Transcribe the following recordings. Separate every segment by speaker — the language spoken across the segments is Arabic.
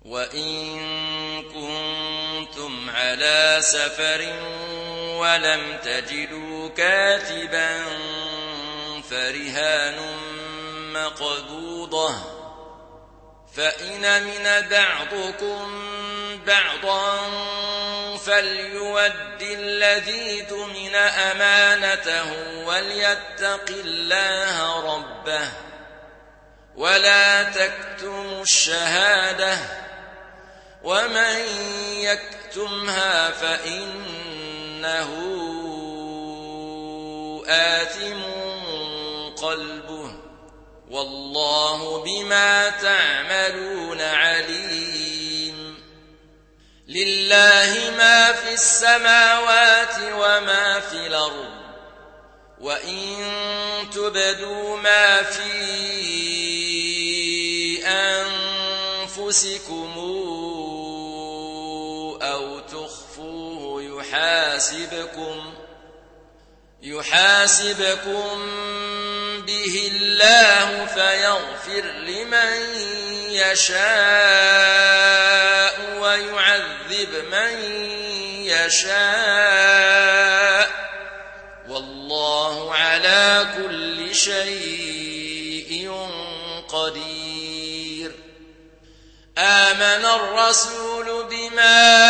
Speaker 1: وإن كنتم على سفر ولم تجدوا كاتبا فرهان مقبوضة، فإن أمن بعضكم بعضا فليؤد الذي اؤتمن أمانته وليتق الله ربه ولا تكتموا الشهادة، ومن يكتمها فإنه آثم قلبه، والله بما تعملون عليم. لله ما في السماوات وما في الأرض، وإن تبدوا ما في أنفسكم أو تخفوه يحاسبكم به الله فيغفر لمن يشاء ويعذب من يشاء، والله على كل شيء قدير. آمن الرسول بما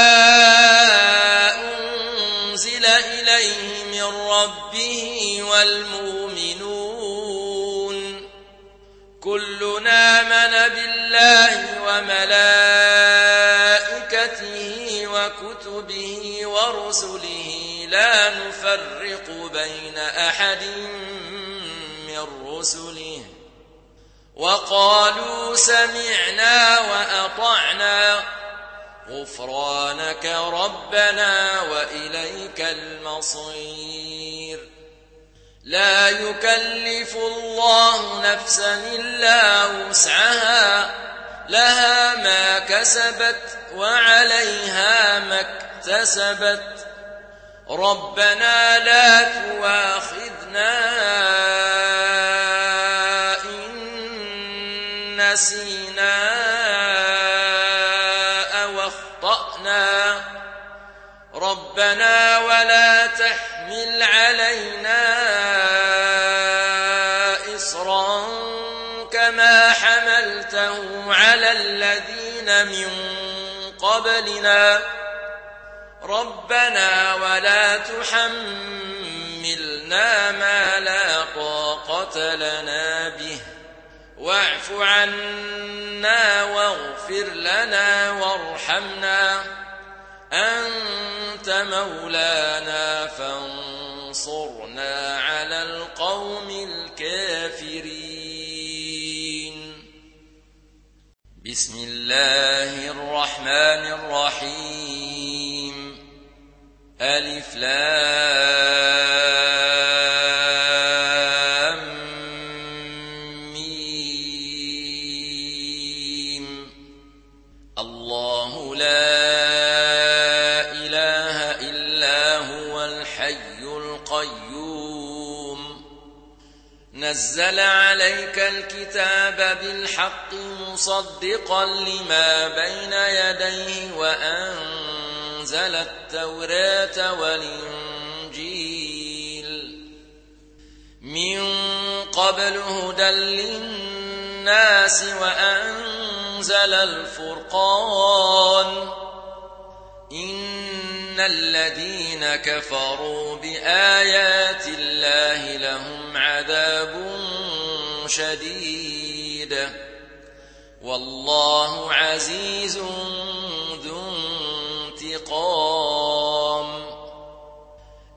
Speaker 1: أنزل إليه من ربه والمؤمنون كلنا آمن بالله وملائكته وكتبه ورسله لا نفرق بين أحد من رسله، وقالوا سمعنا وأطعنا غفرانك ربنا وإليك المصير. لا يكلف الله نفسا إلا وسعها، لها ما كسبت وعليها ما اكتسبت، ربنا لا تؤاخذنا إن نسينا أو أخطأنا، ربنا ولا تحمل علينا إصرا كما حملته على الذين من قبلنا، ربنا ولا تحملنا ما لا طاقة لنا به، واعف عنا واغفر لنا وارحمنا، أنت مولانا فانصرنا على القوم الكافرين. بسم الله الرحمن الرحيم. ألف لام ميم. الله لا إله إلا هو الحي القيوم، نزل عليك الكتاب بالحق مصدقا لما بين يديه وأنزل التوراة والإنجيل من قبل هدى للناس وأنزل الفرقان، إن الذين كفروا بآيات الله لهم عذاب شديد، والله عزيز ذو انتقام.